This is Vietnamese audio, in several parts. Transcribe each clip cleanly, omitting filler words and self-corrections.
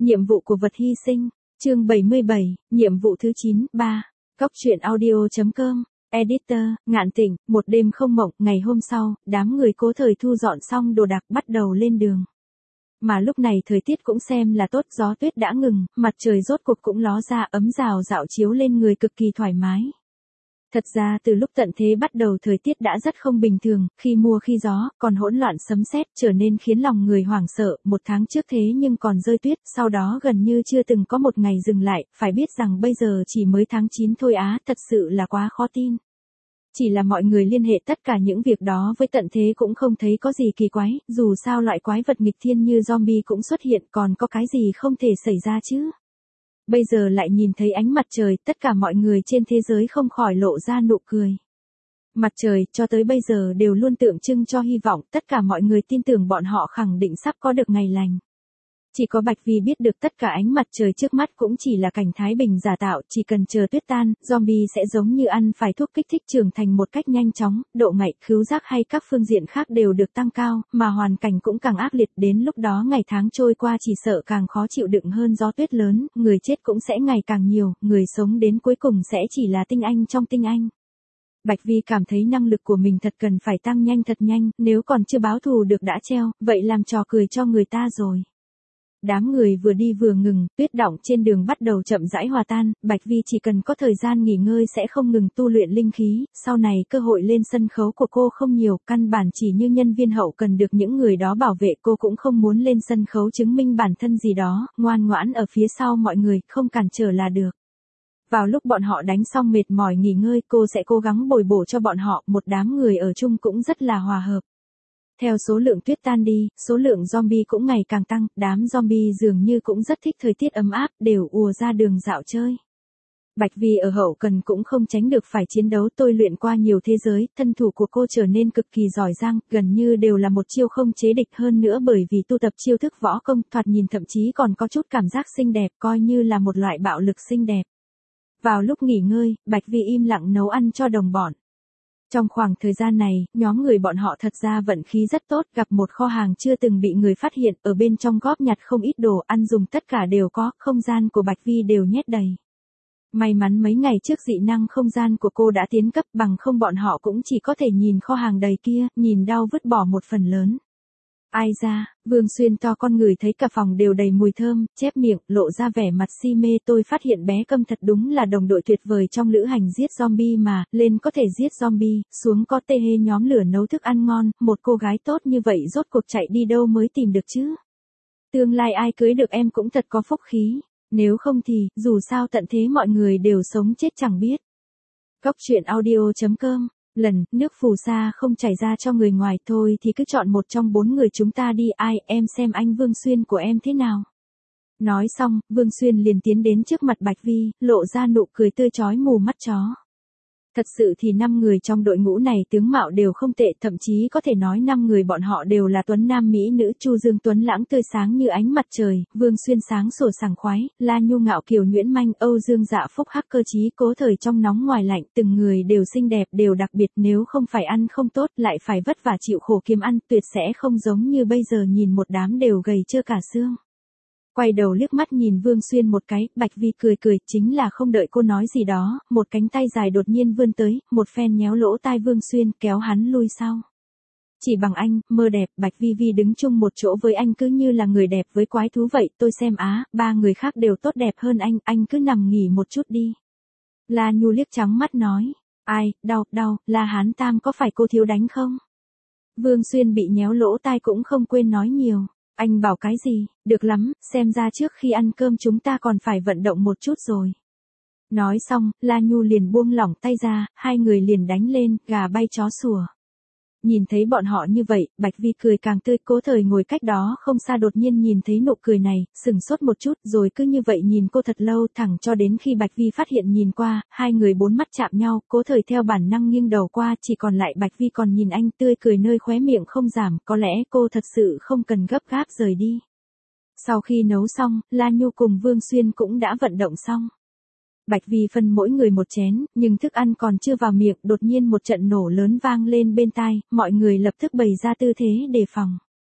Nhiệm vụ của vật hy sinh, chương 77, nhiệm vụ thứ 9, 3. Cóc truyện audio.com, editor, Ngạn Tịnh, một đêm không mộng, ngày hôm sau, đám người Cố Thời thu dọn xong đồ đạc bắt đầu lên đường. Mà lúc này thời tiết cũng xem là tốt, gió tuyết đã ngừng, mặt trời rốt cuộc cũng ló ra, ấm rào rạo chiếu lên người cực kỳ thoải mái. Thật ra từ lúc tận thế bắt đầu thời tiết đã rất không bình thường, khi mưa khi gió, còn hỗn loạn sấm sét, trở nên khiến lòng người hoảng sợ. Một tháng trước thế nhưng còn rơi tuyết, sau đó gần như chưa từng có một ngày dừng lại, phải biết rằng bây giờ chỉ mới tháng 9 thôi á, thật sự là quá khó tin. Chỉ là mọi người liên hệ tất cả những việc đó với tận thế cũng không thấy có gì kỳ quái, dù sao loại quái vật nghịch thiên như zombie cũng xuất hiện, còn có cái gì không thể xảy ra chứ. Bây giờ lại nhìn thấy ánh mặt trời, tất cả mọi người trên thế giới không khỏi lộ ra nụ cười. Mặt trời, cho tới bây giờ đều luôn tượng trưng cho hy vọng, tất cả mọi người tin tưởng bọn họ khẳng định sắp có được ngày lành. Chỉ có Bạch Vi biết được tất cả ánh mặt trời trước mắt cũng chỉ là cảnh thái bình giả tạo, chỉ cần chờ tuyết tan, zombie sẽ giống như ăn phải thuốc kích thích trưởng thành một cách nhanh chóng, độ ngậy, khứu giác hay các phương diện khác đều được tăng cao, mà hoàn cảnh cũng càng ác liệt, đến lúc đó ngày tháng trôi qua chỉ sợ càng khó chịu đựng hơn gió tuyết lớn, người chết cũng sẽ ngày càng nhiều, người sống đến cuối cùng sẽ chỉ là tinh anh trong tinh anh. Bạch Vi cảm thấy năng lực của mình thật cần phải tăng nhanh thật nhanh, nếu còn chưa báo thù được đã treo, vậy làm trò cười cho người ta rồi. Đám người vừa đi vừa ngừng, tuyết đọng trên đường bắt đầu chậm rãi hòa tan, Bạch Vi chỉ cần có thời gian nghỉ ngơi sẽ không ngừng tu luyện linh khí, sau này cơ hội lên sân khấu của cô không nhiều, căn bản chỉ như nhân viên hậu cần được những người đó bảo vệ, cô cũng không muốn lên sân khấu chứng minh bản thân gì đó, ngoan ngoãn ở phía sau mọi người, không cản trở là được. Vào lúc bọn họ đánh xong mệt mỏi nghỉ ngơi, cô sẽ cố gắng bồi bổ cho bọn họ, một đám người ở chung cũng rất là hòa hợp. Theo số lượng tuyết tan đi, số lượng zombie cũng ngày càng tăng, đám zombie dường như cũng rất thích thời tiết ấm áp, đều ùa ra đường dạo chơi. Bạch Vi ở hậu cần cũng không tránh được phải chiến đấu, tôi luyện qua nhiều thế giới, thân thủ của cô trở nên cực kỳ giỏi giang, gần như đều là một chiêu không chế địch, hơn nữa bởi vì tu tập chiêu thức võ công, thoạt nhìn thậm chí còn có chút cảm giác xinh đẹp, coi như là một loại bạo lực xinh đẹp. Vào lúc nghỉ ngơi, Bạch Vi im lặng nấu ăn cho đồng bọn. Trong khoảng thời gian này, nhóm người bọn họ thật ra vận khí rất tốt, gặp một kho hàng chưa từng bị người phát hiện, ở bên trong góp nhặt không ít đồ ăn dùng tất cả đều có, không gian của Bạch Vi đều nhét đầy. May mắn mấy ngày trước dị năng không gian của cô đã tiến cấp, bằng không bọn họ cũng chỉ có thể nhìn kho hàng đầy kia, nhìn đau vứt bỏ một phần lớn. Ai ra, Vương Xuyên to con người thấy cả phòng đều đầy mùi thơm, chép miệng, lộ ra vẻ mặt si mê, tôi phát hiện bé Câm thật đúng là đồng đội tuyệt vời trong lữ hành giết zombie mà, lên có thể giết zombie, xuống có tê hê nhóm lửa nấu thức ăn ngon, một cô gái tốt như vậy rốt cuộc chạy đi đâu mới tìm được chứ. Tương lai ai cưới được em cũng thật có phúc khí, nếu không thì, dù sao tận thế mọi người đều sống chết chẳng biết. Cóc truyện audio.com. Nước phù sa không chảy ra cho người ngoài, thôi thì cứ chọn một trong 4 người chúng ta đi, ai, em xem anh Vương Xuyên của em thế nào. Nói xong, Vương Xuyên liền tiến đến trước mặt Bạch Vi, lộ ra nụ cười tươi chói mù mắt chó. Thật sự thì 5 người trong đội ngũ này tướng mạo đều không tệ, thậm chí có thể nói 5 người bọn họ đều là tuấn nam mỹ nữ, Chu Dương tuấn lãng tươi sáng như ánh mặt trời, Vương Xuyên sáng sủa sảng khoái, La Nhu ngạo kiều nhuyễn manh, Âu Dương Dạ phúc hắc cơ trí, Cố Thời trong nóng ngoài lạnh, từng người đều xinh đẹp, đều đặc biệt, nếu không phải ăn không tốt, lại phải vất vả chịu khổ kiếm ăn, tuyệt sẽ không giống như bây giờ nhìn một đám đều gầy trơ cả xương. Quay đầu liếc mắt nhìn Vương Xuyên một cái, Bạch Vi cười cười, chính là không đợi cô nói gì đó, một cánh tay dài đột nhiên vươn tới, một phen nhéo lỗ tai Vương Xuyên, kéo hắn lui sau. Chỉ bằng anh, mơ đẹp, Bạch Vi Vi đứng chung một chỗ với anh cứ như là người đẹp với quái thú vậy, tôi xem á, 3 người khác đều tốt đẹp hơn anh cứ nằm nghỉ một chút đi. La Nhu liếc trắng mắt nói, ai, đau, La Hán Tam có phải cô thiếu đánh không? Vương Xuyên bị nhéo lỗ tai cũng không quên nói nhiều. Anh bảo cái gì, được lắm, xem ra trước khi ăn cơm chúng ta còn phải vận động một chút rồi. Nói xong, La Nhu liền buông lỏng tay ra, hai người liền đánh lên, gà bay chó sủa. Nhìn thấy bọn họ như vậy, Bạch Vi cười càng tươi, Cố Thời ngồi cách đó không xa đột nhiên nhìn thấy nụ cười này, sừng sốt một chút, rồi cứ như vậy nhìn cô thật lâu, thẳng cho đến khi Bạch Vi phát hiện nhìn qua, hai người bốn mắt chạm nhau, Cố Thời theo bản năng nghiêng đầu qua, chỉ còn lại Bạch Vi còn nhìn anh tươi cười nơi khóe miệng không giảm, có lẽ cô thật sự không cần gấp gáp rời đi. Sau khi nấu xong, La Nhu cùng Vương Xuyên cũng đã vận động xong. Bạch Vi phân mỗi người một chén, nhưng thức ăn còn chưa vào miệng, đột nhiên một trận nổ lớn vang lên bên tai, mọi người lập tức bày ra tư thế đề phòng.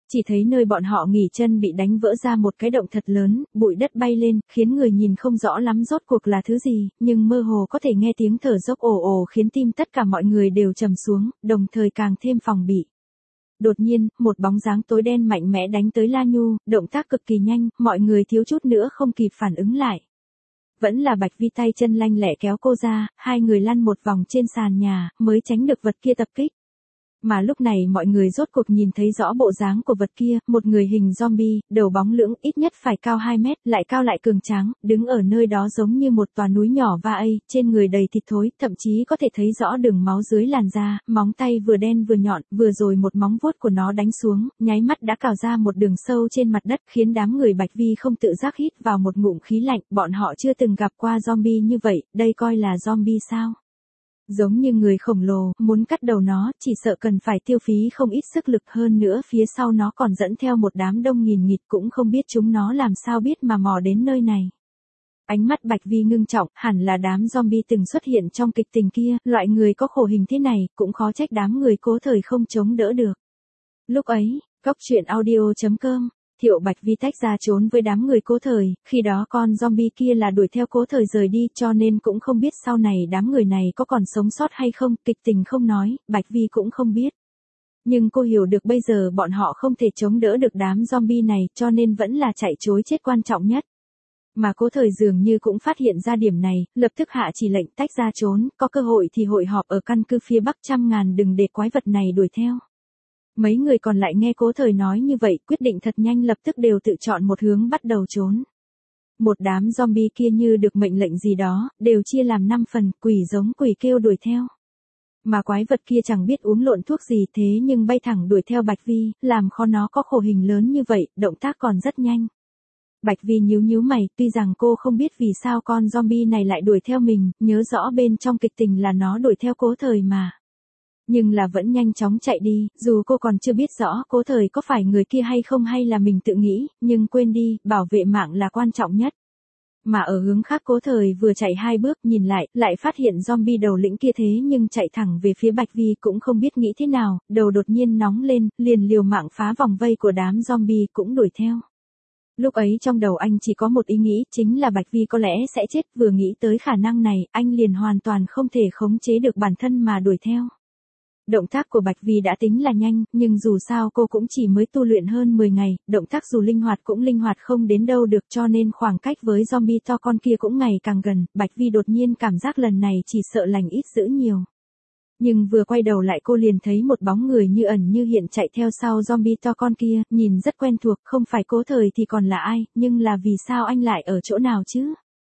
Chỉ thấy nơi bọn họ nghỉ chân bị đánh vỡ ra một cái động thật lớn, bụi đất bay lên, khiến người nhìn không rõ lắm rốt cuộc là thứ gì, nhưng mơ hồ có thể nghe tiếng thở dốc ồ ồ khiến tim tất cả mọi người đều trầm xuống, đồng thời càng thêm phòng bị. Đột nhiên, một bóng dáng tối đen mạnh mẽ đánh tới La Nhu, động tác cực kỳ nhanh, mọi người thiếu chút nữa không kịp phản ứng lại. Vẫn là Bạch Vi tay chân lanh lẹ kéo cô ra, hai người lăn một vòng trên sàn nhà, mới tránh được vật kia tập kích. Mà lúc này mọi người rốt cuộc nhìn thấy rõ bộ dáng của vật kia, một người hình zombie, đầu bóng lưỡng, ít nhất phải cao 2 mét, lại cao lại cường tráng, đứng ở nơi đó giống như một tòa núi nhỏ va ây, trên người đầy thịt thối, thậm chí có thể thấy rõ đường máu dưới làn da, móng tay vừa đen vừa nhọn, vừa rồi một móng vuốt của nó đánh xuống, nháy mắt đã cào ra một đường sâu trên mặt đất, khiến đám người Bạch Vi không tự giác hít vào một ngụm khí lạnh, bọn họ chưa từng gặp qua zombie như vậy, đây coi là zombie sao? Giống như người khổng lồ, muốn cắt đầu nó, chỉ sợ cần phải tiêu phí không ít sức lực, hơn nữa phía sau nó còn dẫn theo một đám đông nghìn nghịt, cũng không biết chúng nó làm sao biết mà mò đến nơi này. Ánh mắt Bạch Vi ngưng trọng, hẳn là đám zombie từng xuất hiện trong kịch tình kia, loại người có khổ hình thế này, cũng khó trách đám người Cố Thời không chống đỡ được. Lúc ấy, Cóc Truyện Audio.com, Thiệu Bạch Vi tách ra trốn với đám người Cố Thời, khi đó con zombie kia là đuổi theo Cố Thời rời đi, cho nên cũng không biết sau này đám người này có còn sống sót hay không, kịch tình không nói, Bạch Vi cũng không biết. Nhưng cô hiểu được bây giờ bọn họ không thể chống đỡ được đám zombie này, cho nên vẫn là chạy trối chết quan trọng nhất. Mà Cố Thời dường như cũng phát hiện ra điểm này, lập tức hạ chỉ lệnh tách ra trốn, có cơ hội thì hội họp ở căn cứ phía Bắc 100.000 đừng để quái vật này đuổi theo. Mấy người còn lại nghe Cố Thời nói như vậy, quyết định thật nhanh lập tức đều tự chọn một hướng bắt đầu trốn. Một đám zombie kia như được mệnh lệnh gì đó, đều chia làm 5 phần, quỷ giống quỷ kêu đuổi theo. Mà quái vật kia chẳng biết uống lộn thuốc gì thế nhưng bay thẳng đuổi theo Bạch Vi, làm khó nó có khổ hình lớn như vậy, động tác còn rất nhanh. Bạch Vi nhíu nhíu mày, tuy rằng cô không biết vì sao con zombie này lại đuổi theo mình, nhớ rõ bên trong kịch tình là nó đuổi theo Cố Thời mà. Nhưng là vẫn nhanh chóng chạy đi, dù cô còn chưa biết rõ Cố Thời có phải người kia hay không hay là mình tự nghĩ, nhưng quên đi, bảo vệ mạng là quan trọng nhất. Mà ở hướng khác Cố Thời vừa chạy 2 bước nhìn lại phát hiện zombie đầu lĩnh kia thế nhưng chạy thẳng về phía Bạch Vi cũng không biết nghĩ thế nào, đầu đột nhiên nóng lên, liền liều mạng phá vòng vây của đám zombie cũng đuổi theo. Lúc ấy trong đầu anh chỉ có một ý nghĩ, chính là Bạch Vi có lẽ sẽ chết, vừa nghĩ tới khả năng này, anh liền hoàn toàn không thể khống chế được bản thân mà đuổi theo. Động tác của Bạch Vi đã tính là nhanh, nhưng dù sao cô cũng chỉ mới tu luyện hơn 10 ngày, động tác dù linh hoạt cũng linh hoạt không đến đâu được, cho nên khoảng cách với zombie to con kia cũng ngày càng gần, Bạch Vi đột nhiên cảm giác lần này chỉ sợ lành ít dữ nhiều. Nhưng vừa quay đầu lại cô liền thấy một bóng người như ẩn như hiện chạy theo sau zombie to con kia, nhìn rất quen thuộc, không phải Cố Thời thì còn là ai, nhưng là vì sao anh lại ở chỗ nào chứ?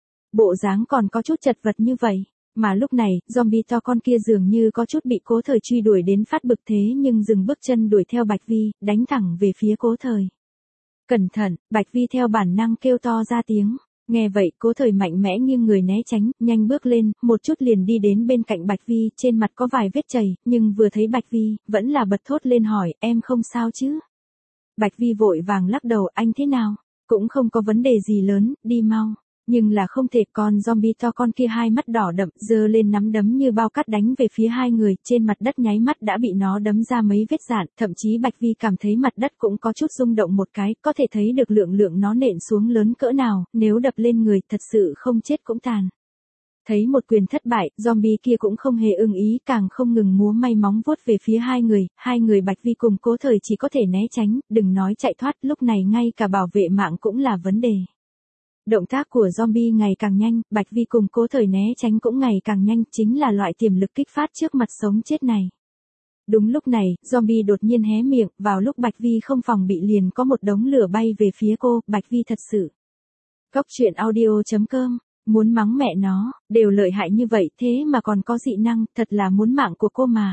Bộ dáng còn có chút chật vật như vậy. Mà lúc này, zombie to con kia dường như có chút bị Cố Thời truy đuổi đến phát bực thế nhưng dừng bước chân đuổi theo Bạch Vi, đánh thẳng về phía Cố Thời. Cẩn thận, Bạch Vi theo bản năng kêu to ra tiếng. Nghe vậy Cố Thời mạnh mẽ nghiêng người né tránh, nhanh bước lên, một chút liền đi đến bên cạnh Bạch Vi, trên mặt có vài vết chảy, nhưng vừa thấy Bạch Vi, vẫn là bật thốt lên hỏi, em không sao chứ? Bạch Vi vội vàng lắc đầu, anh thế nào? Cũng không có vấn đề gì lớn, đi mau. Nhưng là không thể, con zombie to con kia hai mắt đỏ đậm, giơ lên nắm đấm như bao cát đánh về phía hai người, trên mặt đất nháy mắt đã bị nó đấm ra mấy vết rạn, thậm chí Bạch Vi cảm thấy mặt đất cũng có chút rung động một cái, có thể thấy được lượng nó nện xuống lớn cỡ nào, nếu đập lên người, thật sự không chết cũng tàn. Thấy một quyền thất bại, zombie kia cũng không hề ưng ý, càng không ngừng múa may móng vuốt về phía hai người Bạch Vi cùng Cố Thời chỉ có thể né tránh, đừng nói chạy thoát, lúc này ngay cả bảo vệ mạng cũng là vấn đề. Động tác của zombie ngày càng nhanh, Bạch Vi cùng Cố Thời né tránh cũng ngày càng nhanh, chính là loại tiềm lực kích phát trước mặt sống chết này. Đúng lúc này, zombie đột nhiên hé miệng, vào lúc Bạch Vi không phòng bị liền có một đống lửa bay về phía cô, Bạch Vi thật sự. Cóc Truyện Audio.com, muốn mắng mẹ nó, đều lợi hại như vậy thế mà còn có dị năng, thật là muốn mạng của cô mà.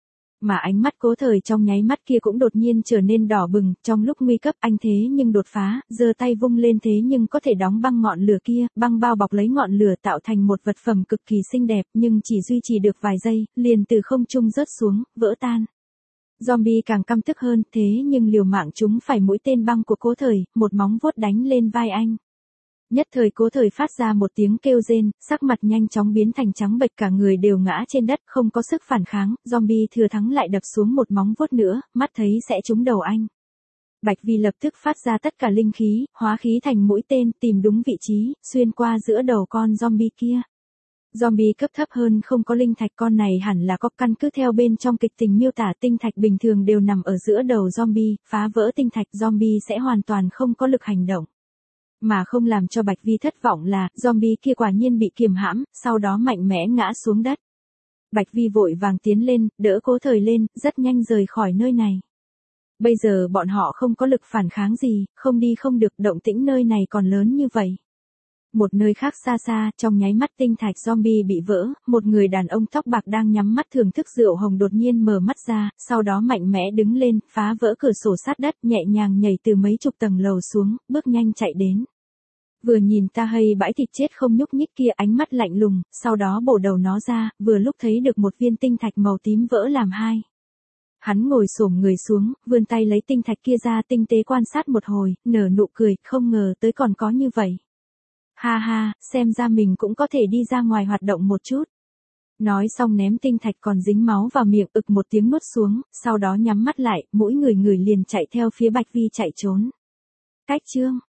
Mà ánh mắt Cố Thời trong nháy mắt kia cũng đột nhiên trở nên đỏ bừng, trong lúc nguy cấp anh thế nhưng đột phá, giơ tay vung lên thế nhưng có thể đóng băng ngọn lửa kia, băng bao bọc lấy ngọn lửa tạo thành một vật phẩm cực kỳ xinh đẹp, nhưng chỉ duy trì được vài giây, liền từ không trung rớt xuống, vỡ tan. Zombie càng căm tức hơn, thế nhưng liều mạng chúng phải mũi tên băng của Cố Thời, một móng vuốt đánh lên vai anh. Nhất thời Cố Thời phát ra một tiếng kêu rên, sắc mặt nhanh chóng biến thành trắng bệch, cả người đều ngã trên đất, không có sức phản kháng, zombie thừa thắng lại đập xuống một móng vuốt nữa, mắt thấy sẽ trúng đầu anh. Bạch Vi lập tức phát ra tất cả linh khí, hóa khí thành mũi tên, tìm đúng vị trí, xuyên qua giữa đầu con zombie kia. Zombie cấp thấp hơn không có linh thạch, con này hẳn là có căn cứ theo bên trong kịch tình miêu tả tinh thạch bình thường đều nằm ở giữa đầu zombie, phá vỡ tinh thạch zombie sẽ hoàn toàn không có lực hành động. Mà không làm cho Bạch Vi thất vọng là, zombie kia quả nhiên bị kiềm hãm, sau đó mạnh mẽ ngã xuống đất. Bạch Vi vội vàng tiến lên, đỡ Cố Thời lên, rất nhanh rời khỏi nơi này. Bây giờ bọn họ không có lực phản kháng gì, không đi không được, động tĩnh nơi này còn lớn như vậy. Một nơi khác xa xa, trong nháy mắt tinh thạch zombie bị vỡ, một người đàn ông tóc bạc đang nhắm mắt thưởng thức rượu hồng đột nhiên mở mắt ra, sau đó mạnh mẽ đứng lên, phá vỡ cửa sổ sát đất, nhẹ nhàng nhảy từ mấy chục tầng lầu xuống, bước nhanh chạy đến. Vừa nhìn Ta Hay bãi thịt chết không nhúc nhích kia, ánh mắt lạnh lùng, sau đó bổ đầu nó ra, vừa lúc thấy được một viên tinh thạch màu tím vỡ làm hai. Hắn ngồi xổm người xuống, vươn tay lấy tinh thạch kia ra, tinh tế quan sát một hồi, nở nụ cười, không ngờ tới còn có như vậy. Ha ha, xem ra mình cũng có thể đi ra ngoài hoạt động một chút. Nói xong ném tinh thạch còn dính máu vào miệng, ực một tiếng nuốt xuống, sau đó nhắm mắt lại, mỗi người liền chạy theo phía Bạch Vi chạy trốn. Cách chương